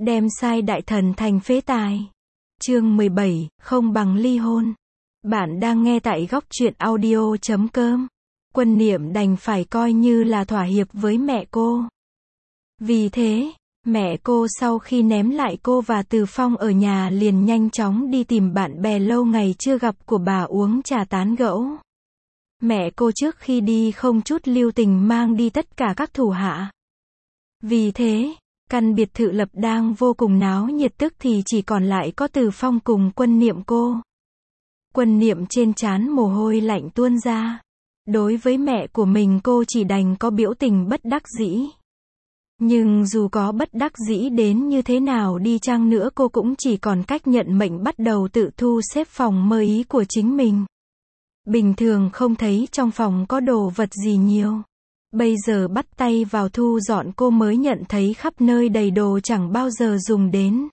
Đem sai đại thần thành phế tài. Chương 17, không bằng ly hôn. Bạn đang nghe tại góc truyện audio.com. Quân Niệm đành phải coi như là thỏa hiệp với mẹ cô. Vì thế, mẹ cô sau khi ném lại cô và Từ Phong ở nhà liền nhanh chóng đi tìm bạn bè lâu ngày chưa gặp của bà uống trà tán gẫu. Mẹ cô trước khi đi không chút lưu tình mang đi tất cả các thủ hạ. Vì thế, căn biệt thự lập đang vô cùng náo nhiệt tức thì chỉ còn lại có Từ Phong cùng Quân Niệm cô. Quân Niệm trên trán mồ hôi lạnh tuôn ra. Đối với mẹ của mình cô chỉ đành có biểu tình bất đắc dĩ. Nhưng dù có bất đắc dĩ đến như thế nào đi chăng nữa cô cũng chỉ còn cách nhận mệnh bắt đầu tự thu xếp phòng mơ ý của chính mình. Bình thường không thấy trong phòng có đồ vật gì nhiều. Bây giờ bắt tay vào thu dọn cô mới nhận thấy khắp nơi đầy đồ chẳng bao giờ dùng đến.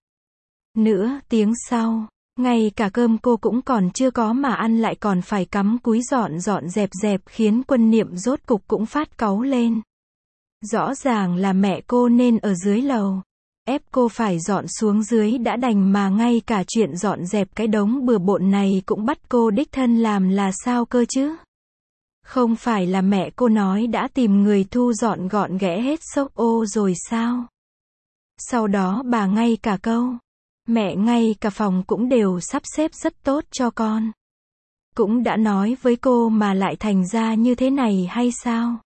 Nửa tiếng sau, ngay cả cơm cô cũng còn chưa có mà ăn lại còn phải cắm cúi dọn dẹp khiến Quân Niệm rốt cục cũng phát cáu lên. Rõ ràng là mẹ cô nên ở dưới lầu. Ép cô phải dọn xuống dưới đã đành mà ngay cả chuyện dọn dẹp cái đống bừa bộn này cũng bắt cô đích thân làm là sao cơ chứ? Không phải là mẹ cô nói đã tìm người thu dọn gọn ghẽ hết xốc ô rồi sao? Sau đó bà ngay cả câu, mẹ ngay cả phòng cũng đều sắp xếp rất tốt cho con. Cũng đã nói với cô mà lại thành ra như thế này hay sao?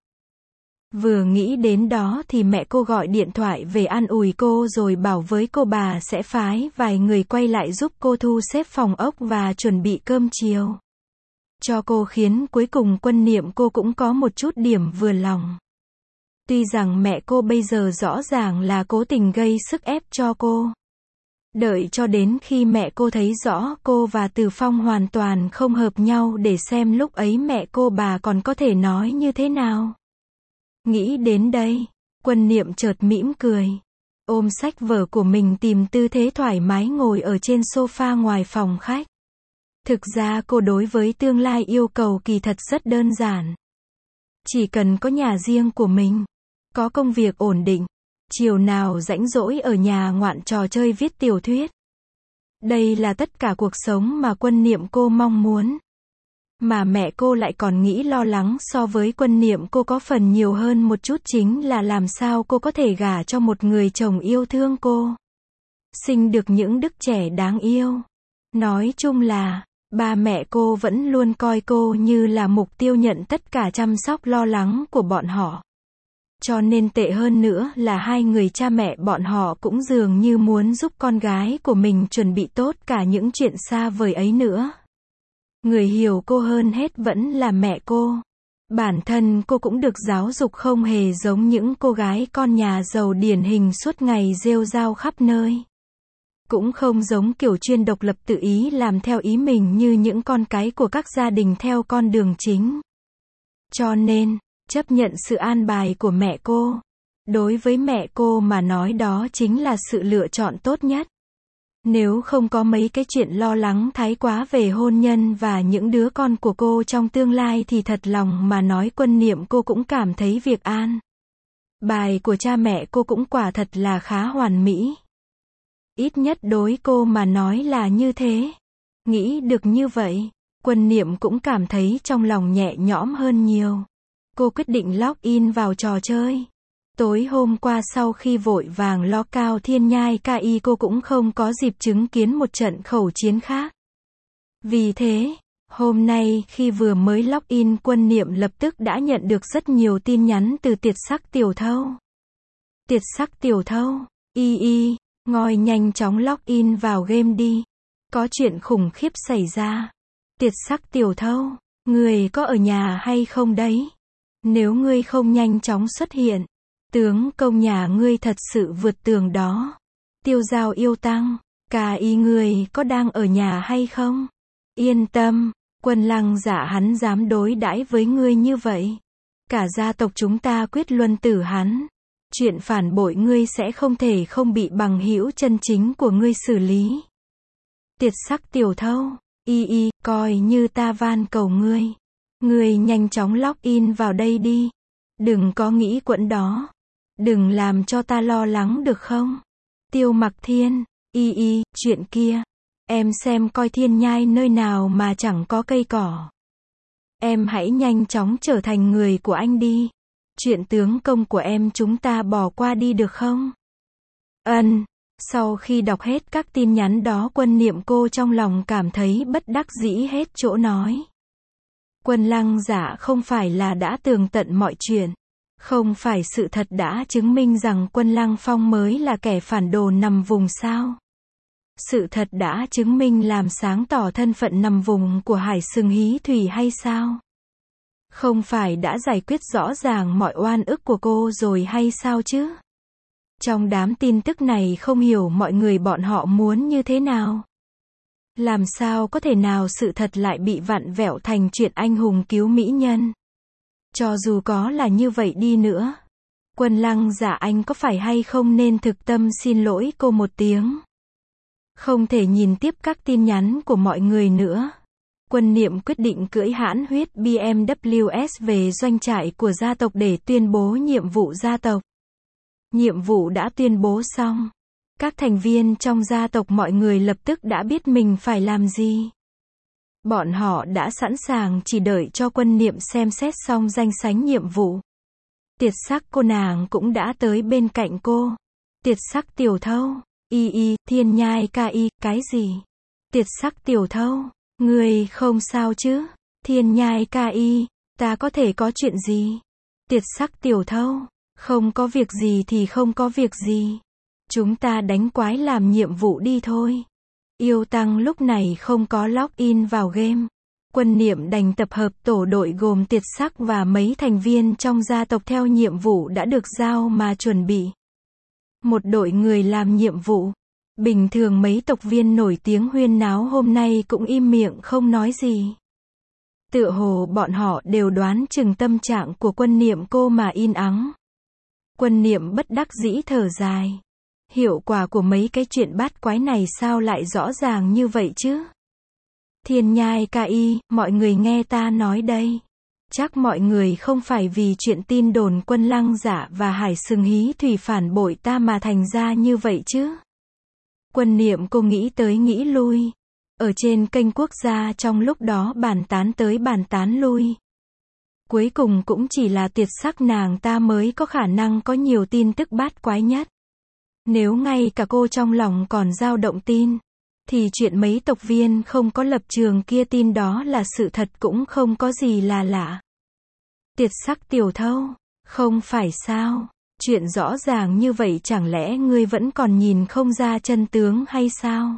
Vừa nghĩ đến đó thì mẹ cô gọi điện thoại về an ủi cô rồi bảo với cô bà sẽ phái vài người quay lại giúp cô thu xếp phòng ốc và chuẩn bị cơm chiều cho cô, khiến cuối cùng Quân Niệm cô cũng có một chút điểm vừa lòng. Tuy rằng mẹ cô bây giờ rõ ràng là cố tình gây sức ép cho cô. Đợi cho đến khi mẹ cô thấy rõ cô và Từ Phong hoàn toàn không hợp nhau để xem lúc ấy mẹ cô bà còn có thể nói như thế nào. Nghĩ đến đây, Quân Niệm chợt mỉm cười. Ôm sách vở của mình tìm tư thế thoải mái ngồi ở trên sofa ngoài phòng khách. Thực ra cô đối với tương lai yêu cầu kỳ thật rất đơn giản. Chỉ cần có nhà riêng của mình, có công việc ổn định, chiều nào rảnh rỗi ở nhà ngoạn trò chơi viết tiểu thuyết. Đây là tất cả cuộc sống mà Quân Niệm cô mong muốn. Mà mẹ cô lại còn nghĩ lo lắng so với Quân Niệm cô có phần nhiều hơn một chút, chính là làm sao cô có thể gả cho một người chồng yêu thương cô. Sinh được những đứa trẻ đáng yêu. Nói chung là, ba mẹ cô vẫn luôn coi cô như là mục tiêu nhận tất cả chăm sóc lo lắng của bọn họ. Cho nên tệ hơn nữa là hai người cha mẹ bọn họ cũng dường như muốn giúp con gái của mình chuẩn bị tốt cả những chuyện xa vời ấy nữa. Người hiểu cô hơn hết vẫn là mẹ cô. Bản thân cô cũng được giáo dục không hề giống những cô gái con nhà giàu điển hình suốt ngày rêu rao khắp nơi. Cũng không giống kiểu chuyên độc lập tự ý làm theo ý mình như những con cái của các gia đình theo con đường chính. Cho nên, chấp nhận sự an bài của mẹ cô. Đối với mẹ cô mà nói đó chính là sự lựa chọn tốt nhất. Nếu không có mấy cái chuyện lo lắng thái quá về hôn nhân và những đứa con của cô trong tương lai thì thật lòng mà nói Quân Niệm cô cũng cảm thấy việc an bài của cha mẹ cô cũng quả thật là khá hoàn mỹ. Ít nhất đối cô mà nói là như thế. Nghĩ được như vậy, Quân Niệm cũng cảm thấy trong lòng nhẹ nhõm hơn nhiều. Cô quyết định login vào trò chơi. Tối hôm qua sau khi vội vàng lo Cao Thiên Nhai KI cô cũng không có dịp chứng kiến một trận khẩu chiến khác. Vì thế, hôm nay khi vừa mới login Quân Niệm lập tức đã nhận được rất nhiều tin nhắn từ Tiệt Sắc Tiểu Thâu. Tiệt Sắc Tiểu Thâu, ngồi nhanh chóng login vào game đi. Có chuyện khủng khiếp xảy ra. Tiệt Sắc Tiểu Thâu, người có ở nhà hay không đấy? Nếu ngươi không nhanh chóng xuất hiện, tướng công nhà ngươi thật sự vượt tường đó. Tiêu Giao yêu tăng, KI ngươi có đang ở nhà hay không? Yên tâm, Quân Lăng Dạ hắn dám đối đãi với ngươi như vậy. Cả gia tộc chúng ta quyết luân tử hắn. Chuyện phản bội ngươi sẽ không thể không bị bằng hữu chân chính của ngươi xử lý. Tiệt Sắc Tiểu Thâu, coi như ta van cầu ngươi. Ngươi nhanh chóng login vào đây đi. Đừng có nghĩ quẫn đó. Đừng làm cho ta lo lắng được không? Tiêu Mặc Thiên, chuyện kia. Em xem coi thiên nhai nơi nào mà chẳng có cây cỏ. Em hãy nhanh chóng trở thành người của anh đi. Chuyện tướng công của em chúng ta bỏ qua đi được không? Sau khi đọc hết các tin nhắn đó, Quân Niệm cô trong lòng cảm thấy bất đắc dĩ hết chỗ nói. Quân Lăng Dạ không phải là đã tường tận mọi chuyện. Không phải sự thật đã chứng minh rằng Quân Lăng Phong mới là kẻ phản đồ nằm vùng sao? Sự thật đã chứng minh làm sáng tỏ thân phận nằm vùng của Hải Sừng Hí Thủy hay sao? Không phải đã giải quyết rõ ràng mọi oan ức của cô rồi hay sao chứ? Trong đám tin tức này không hiểu mọi người bọn họ muốn như thế nào? Làm sao có thể nào sự thật lại bị vặn vẹo thành chuyện anh hùng cứu mỹ nhân? Cho dù có là như vậy đi nữa, Quân Lăng Dạ anh có phải hay không nên thực tâm xin lỗi cô một tiếng? Không thể nhìn tiếp các tin nhắn của mọi người nữa. Quân Niệm quyết định cưỡi hãn huyết BMW S về doanh trại của gia tộc để tuyên bố nhiệm vụ gia tộc. Nhiệm vụ đã tuyên bố xong. Các thành viên trong gia tộc mọi người lập tức đã biết mình phải làm gì. Bọn họ đã sẵn sàng chỉ đợi cho Quân Niệm xem xét xong danh sách nhiệm vụ. Tiệt sắc cô nàng cũng đã tới bên cạnh cô. Tiệt sắc tiểu thâu. Thiên nhai ca cái gì? Tiệt sắc tiểu thâu. Người không sao chứ? Thiên nhai ca ta có thể có chuyện gì? Tiệt sắc tiểu thâu. Không có việc gì thì không có việc gì. Chúng ta đánh quái làm nhiệm vụ đi thôi. Yêu Tăng lúc này không có login vào game. Quân Niệm đành tập hợp tổ đội gồm Tiệt sắc và mấy thành viên trong gia tộc theo nhiệm vụ đã được giao mà chuẩn bị. Một đội người làm nhiệm vụ. Bình thường mấy tộc viên nổi tiếng huyên náo hôm nay cũng im miệng không nói gì. Tựa hồ bọn họ đều đoán chừng tâm trạng của Quân Niệm cô mà in ắng. Quân Niệm bất đắc dĩ thở dài. Hiệu quả của mấy cái chuyện bát quái này sao lại rõ ràng như vậy chứ? Thiên nhai ca mọi người nghe ta nói đây. Chắc mọi người không phải vì chuyện tin đồn Quân Lăng Dạ và Hải Sừng Hí Thủy phản bội ta mà thành ra như vậy chứ? Quân Niệm cô nghĩ tới nghĩ lui. Ở trên kênh quốc gia trong lúc đó bàn tán tới bàn tán lui. Cuối cùng cũng chỉ là Tiệt sắc nàng ta mới có khả năng có nhiều tin tức bát quái nhất. Nếu ngay cả cô trong lòng còn dao động tin, thì chuyện mấy tộc viên không có lập trường kia tin đó là sự thật cũng không có gì là lạ. Tiệt sắc tiểu thâu, không phải sao? Chuyện rõ ràng như vậy chẳng lẽ ngươi vẫn còn nhìn không ra chân tướng hay sao?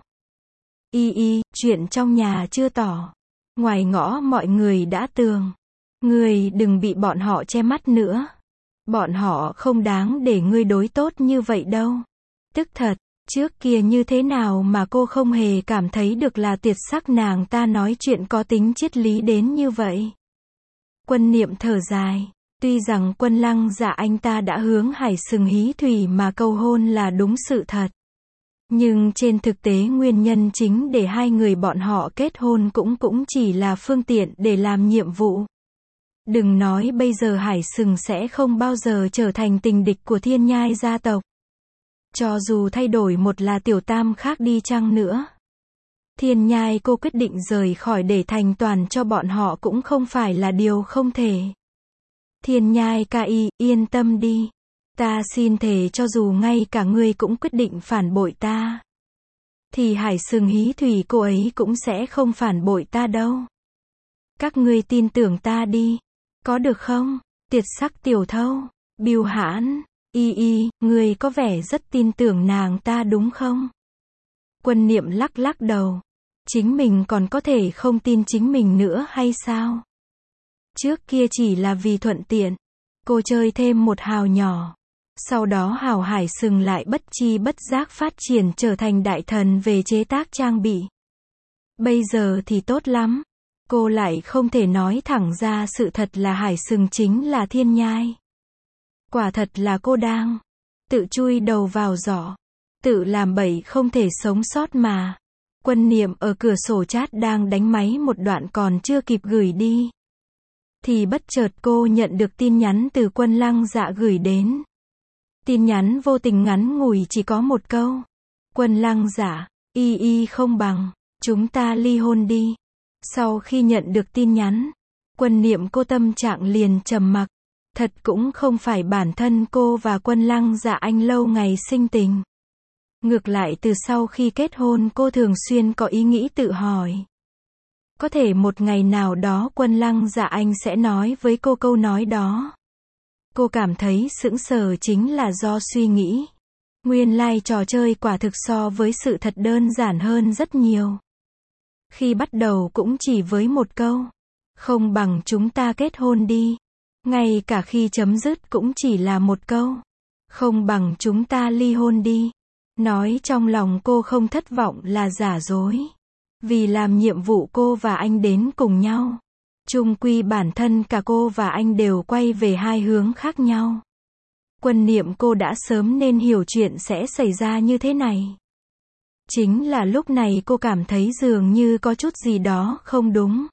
Chuyện trong nhà chưa tỏ. Ngoài ngõ mọi người đã tường. Ngươi đừng bị bọn họ che mắt nữa. Bọn họ không đáng để ngươi đối tốt như vậy đâu. Tức thật, trước kia như thế nào mà cô không hề cảm thấy được là Tiệt sắc nàng ta nói chuyện có tính triết lý đến như vậy. Quân Niệm thở dài. Tuy rằng Quân Lăng Dạ anh ta đã hướng Hải Sừng Hí Thủy mà cầu hôn là đúng sự thật. Nhưng trên thực tế nguyên nhân chính để hai người bọn họ kết hôn cũng chỉ là phương tiện để làm nhiệm vụ. Đừng nói bây giờ Hải Sừng sẽ không bao giờ trở thành tình địch của Thiên Nhai gia tộc. Cho dù thay đổi một là tiểu tam khác đi chăng nữa. Thiên Nhai cô quyết định rời khỏi để thành toàn cho bọn họ cũng không phải là điều không thể. Thiên Nhai ca yên tâm đi. Ta xin thề cho dù ngay cả ngươi cũng quyết định phản bội ta, thì Hải Sừng Hí Thủy cô ấy cũng sẽ không phản bội ta đâu. Các ngươi tin tưởng ta đi. Có được không? Tiệt sắc tiểu thâu. Bưu hãn. Ngươi có vẻ rất tin tưởng nàng ta đúng không? Quân Niệm lắc lắc đầu. Chính mình còn có thể không tin chính mình nữa hay sao? Trước kia chỉ là vì thuận tiện. Cô chơi thêm một hào nhỏ. Sau đó hào Hải Sừng lại bất chi bất giác phát triển trở thành đại thần về chế tác trang bị. Bây giờ thì tốt lắm. Cô lại không thể nói thẳng ra sự thật là Hải Sừng chính là Thiên Nhai. Quả thật là cô đang tự chui đầu vào giỏ. Tự làm bậy không thể sống sót mà. Quân Niệm ở cửa sổ chat đang đánh máy một đoạn còn chưa kịp gửi đi. Thì bất chợt cô nhận được tin nhắn từ Quân Lăng Dạ gửi đến. Tin nhắn vô tình ngắn ngủi chỉ có một câu. Quân Lăng Dạ, y không bằng, chúng ta ly hôn đi. Sau khi nhận được tin nhắn, Quân Niệm cô tâm trạng liền trầm mặc. Thật cũng không phải bản thân cô và Quân Lăng Dạ anh lâu ngày sinh tình. Ngược lại từ sau khi kết hôn cô thường xuyên có ý nghĩ tự hỏi. Có thể một ngày nào đó Quân Lăng Dạ anh sẽ nói với cô câu nói đó. Cô cảm thấy sững sờ chính là do suy nghĩ. Nguyên lai trò chơi quả thực so với sự thật đơn giản hơn rất nhiều. Khi bắt đầu cũng chỉ với một câu. Không bằng chúng ta kết hôn đi. Ngay cả khi chấm dứt cũng chỉ là một câu. Không bằng chúng ta ly hôn đi. Nói trong lòng cô không thất vọng là giả dối. Vì làm nhiệm vụ cô và anh đến cùng nhau. Chung quy bản thân cả cô và anh đều quay về hai hướng khác nhau. Quân Niệm cô đã sớm nên hiểu chuyện sẽ xảy ra như thế này. Chính là lúc này cô cảm thấy dường như có chút gì đó không đúng.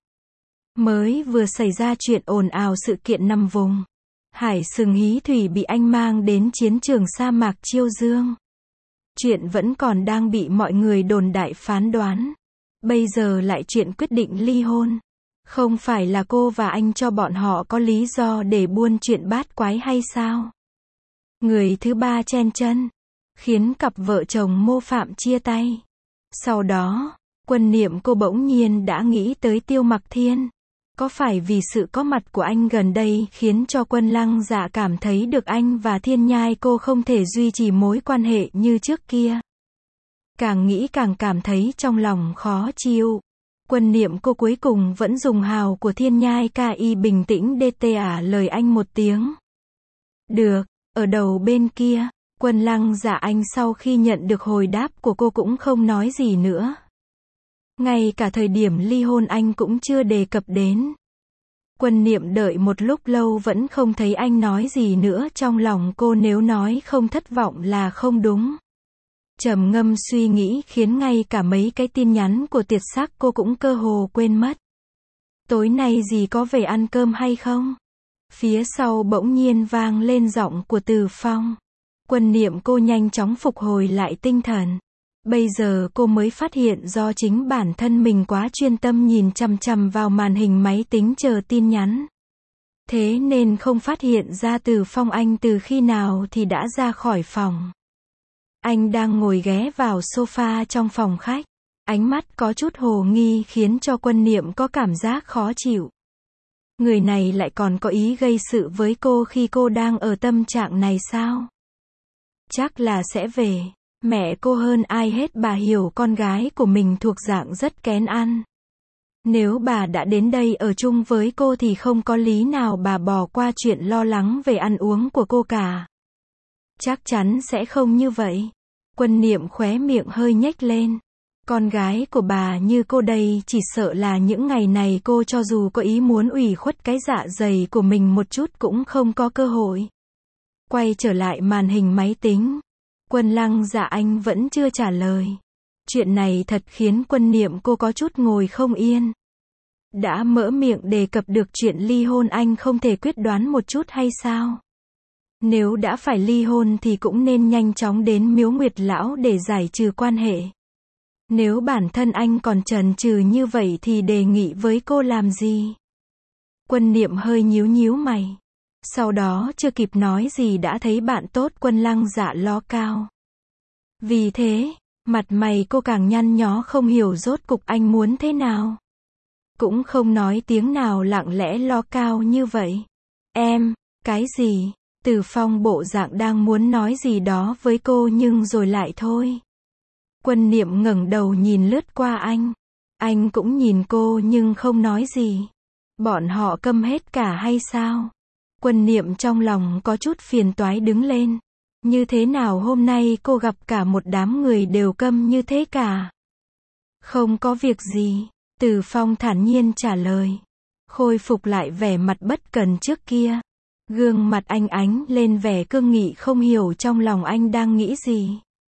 Mới vừa xảy ra chuyện ồn ào sự kiện nằm vùng. Hải Sừng Hí Thủy bị anh mang đến chiến trường sa mạc Chiêu Dương. Chuyện vẫn còn đang bị mọi người đồn đại phán đoán. Bây giờ lại chuyện quyết định ly hôn. Không phải là cô và anh cho bọn họ có lý do để buôn chuyện bát quái hay sao? Người thứ ba chen chân, khiến cặp vợ chồng Mô Phạm chia tay. Sau đó, Quân Niệm cô bỗng nhiên đã nghĩ tới Tiêu Mặc Thiên. Có phải vì sự có mặt của anh gần đây khiến cho Quân Lăng Dạ cảm thấy được anh và Thiên Nhai cô không thể duy trì mối quan hệ như trước kia? Càng nghĩ càng cảm thấy trong lòng khó chịu. Quân Niệm cô cuối cùng vẫn dùng hào của Thiên Nhai KI bình tĩnh DTA lời anh một tiếng. Được, ở đầu bên kia, Quân Lăng Dạ anh sau khi nhận được hồi đáp của cô cũng không nói gì nữa. Ngay cả thời điểm ly hôn anh cũng chưa đề cập đến. Quân Niệm đợi một lúc lâu vẫn không thấy anh nói gì nữa, trong lòng cô nếu nói không thất vọng là không đúng. Trầm ngâm suy nghĩ khiến ngay cả mấy cái tin nhắn của Tiệt Sắc cô cũng cơ hồ quên mất. Tối nay gì có về ăn cơm hay không? Phía sau bỗng nhiên vang lên giọng của Từ Phong. Quân Niệm cô nhanh chóng phục hồi lại tinh thần. Bây giờ cô mới phát hiện do chính bản thân mình quá chuyên tâm nhìn chằm chằm vào màn hình máy tính chờ tin nhắn. Thế nên không phát hiện ra Từ Phong anh từ khi nào thì đã ra khỏi phòng. Anh đang ngồi ghé vào sofa trong phòng khách. Ánh mắt có chút hồ nghi khiến cho Quân Niệm có cảm giác khó chịu. Người này lại còn có ý gây sự với cô khi cô đang ở tâm trạng này sao? Chắc là sẽ về. Mẹ cô hơn ai hết bà hiểu con gái của mình thuộc dạng rất kén ăn. Nếu bà đã đến đây ở chung với cô thì không có lý nào bà bỏ qua chuyện lo lắng về ăn uống của cô cả. Chắc chắn sẽ không như vậy. Quân Niệm khóe miệng hơi nhếch lên. Con gái của bà như cô đây chỉ sợ là những ngày này cô cho dù có ý muốn ủy khuất cái dạ dày của mình một chút cũng không có cơ hội. Quay trở lại màn hình máy tính. Quân Lăng Dạ anh vẫn chưa trả lời. Chuyện này thật khiến Quân Niệm cô có chút ngồi không yên. Đã mở miệng đề cập được chuyện ly hôn anh không thể quyết đoán một chút hay sao? Nếu đã phải ly hôn thì cũng nên nhanh chóng đến Miếu Nguyệt Lão để giải trừ quan hệ. Nếu bản thân anh còn chần chừ như vậy thì đề nghị với cô làm gì? Quân Niệm hơi nhíu nhíu mày. Sau đó chưa kịp nói gì đã thấy bạn tốt Quân Lăng Dạ lo cao. Vì thế, mặt mày cô càng nhăn nhó không hiểu rốt cục anh muốn thế nào. Cũng không nói tiếng nào lặng lẽ lo cao như vậy. Em, cái gì? Từ Phong bộ dạng đang muốn nói gì đó với cô nhưng rồi lại thôi. Quân Niệm ngẩng đầu nhìn lướt qua anh. Anh cũng nhìn cô nhưng không nói gì. Bọn họ câm hết cả hay sao? Quân Niệm trong lòng có chút phiền toái đứng lên. Như thế nào hôm nay cô gặp cả một đám người đều câm như thế cả? Không có việc gì, Từ Phong thản nhiên trả lời. Khôi phục lại vẻ mặt bất cần trước kia. Gương mặt anh ánh lên vẻ cương nghị không hiểu trong lòng anh đang nghĩ gì.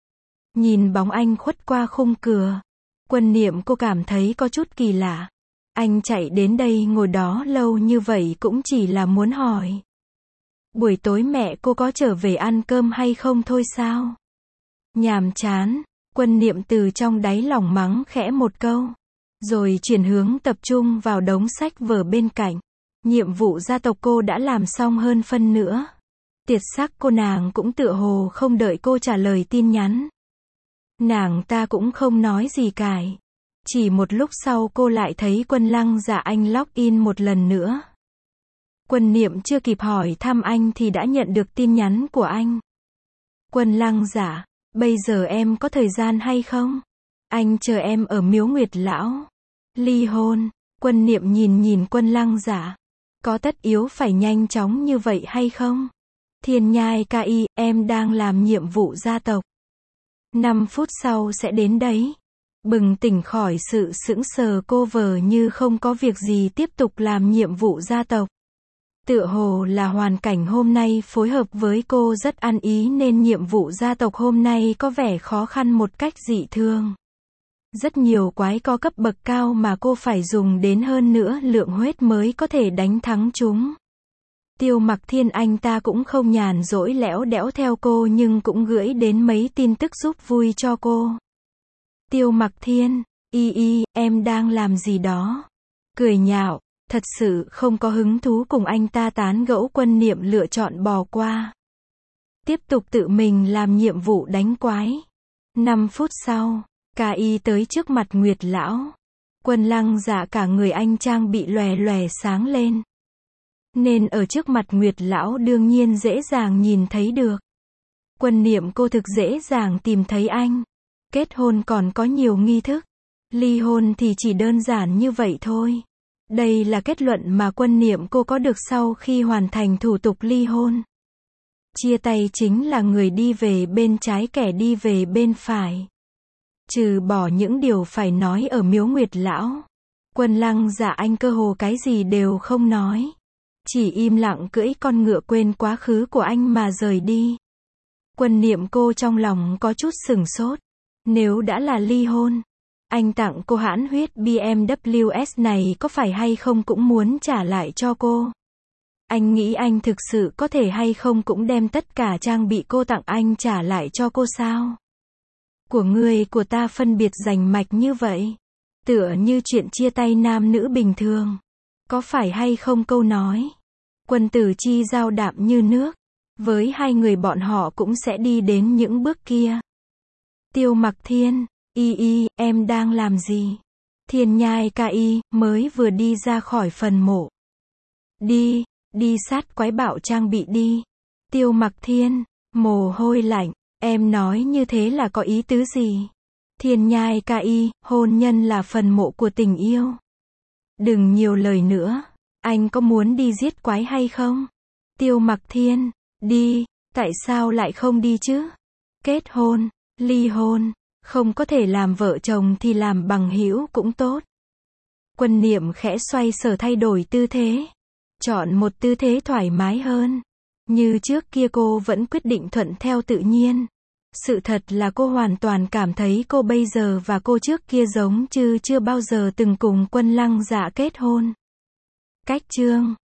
Nhìn bóng anh khuất qua khung cửa. Quân Niệm cô cảm thấy có chút kỳ lạ. Anh chạy đến đây ngồi đó lâu như vậy cũng chỉ là muốn hỏi. Buổi tối mẹ cô có trở về ăn cơm hay không thôi sao? Nhàm chán, Quân Niệm từ trong đáy lòng mắng khẽ một câu. Rồi chuyển hướng tập trung vào đống sách vở bên cạnh. Nhiệm vụ gia tộc cô đã làm xong hơn phân nữa. Tiệt sắc cô nàng cũng tựa hồ không đợi cô trả lời tin nhắn. Nàng ta cũng không nói gì cài. Chỉ một lúc sau cô lại thấy Quân Lăng Dạ anh login một lần nữa. Quân Niệm chưa kịp hỏi thăm anh thì đã nhận được tin nhắn của anh. Quân Lăng Dạ, bây giờ em có thời gian hay không? Anh chờ em ở Miếu Nguyệt Lão. Ly hôn. Quân Niệm nhìn Quân Lăng Dạ. Có tất yếu phải nhanh chóng như vậy hay không? Thiên Nhai Ki, em đang làm nhiệm vụ gia tộc. 5 phút sau sẽ đến đấy. Bừng tỉnh khỏi sự sững sờ, cô vờ như không có việc gì tiếp tục làm nhiệm vụ gia tộc. Tựa hồ là hoàn cảnh hôm nay phối hợp với cô rất ăn ý nên nhiệm vụ gia tộc hôm nay có vẻ khó khăn một cách dị thường. Rất nhiều quái có cấp bậc cao mà cô phải dùng đến hơn nữa lượng huyết mới có thể đánh thắng chúng. Tiêu Mặc Thiên anh ta cũng không nhàn rỗi lẽo đẽo theo cô nhưng cũng gửi đến mấy tin tức giúp vui cho cô. Tiêu Mặc Thiên, em đang làm gì đó? Cười nhạo, thật sự không có hứng thú cùng anh ta tán gẫu. Quân Niệm lựa chọn bỏ qua. Tiếp tục tự mình làm nhiệm vụ đánh quái. 5 phút sau, Ki tới trước mặt Nguyệt Lão. Quân Lăng Dạ cả người anh trang bị lòe lòe sáng lên. Nên ở trước mặt Nguyệt Lão đương nhiên dễ dàng nhìn thấy được. Quân Niệm cô thực dễ dàng tìm thấy anh. Kết hôn còn có nhiều nghi thức. Ly hôn thì chỉ đơn giản như vậy thôi. Đây là kết luận mà Quân Niệm cô có được sau khi hoàn thành thủ tục ly hôn. Chia tay chính là người đi về bên trái, kẻ đi về bên phải. Trừ bỏ những điều phải nói ở Miếu Nguyệt Lão, Quân Lăng Dạ anh cơ hồ cái gì đều không nói. Chỉ im lặng cưỡi con ngựa quên quá khứ của anh mà rời đi. Quân Niệm cô trong lòng có chút sửng sốt. Nếu đã là ly hôn, anh tặng cô hãn huyết BMW S này có phải hay không cũng muốn trả lại cho cô. Anh nghĩ anh thực sự có thể hay không cũng đem tất cả trang bị cô tặng anh trả lại cho cô sao? Của người của ta phân biệt rành mạch như vậy. Tựa như chuyện chia tay nam nữ bình thường. Có phải hay không câu nói. Quân tử chi giao đạm như nước. Với hai người bọn họ cũng sẽ đi đến những bước kia. Tiêu Mặc Thiên, em đang làm gì? Thiên Nhai Ki, mới vừa đi ra khỏi phần mộ. Đi sát quái bạo trang bị đi. Tiêu Mặc Thiên, mồ hôi lạnh, em nói như thế là có ý tứ gì? Thiên Nhai Ki, hôn nhân là phần mộ của tình yêu. Đừng nhiều lời nữa, anh có muốn đi giết quái hay không? Tiêu Mặc Thiên, đi, tại sao lại không đi chứ? Kết hôn, ly hôn, không có thể làm vợ chồng thì làm bằng hữu cũng tốt. Quân Niệm khẽ xoay sở thay đổi tư thế. Chọn một tư thế thoải mái hơn. Như trước kia cô vẫn quyết định thuận theo tự nhiên. Sự thật là cô hoàn toàn cảm thấy cô bây giờ và cô trước kia giống như chưa bao giờ từng cùng Quân Lăng Dạ kết hôn. Cách chương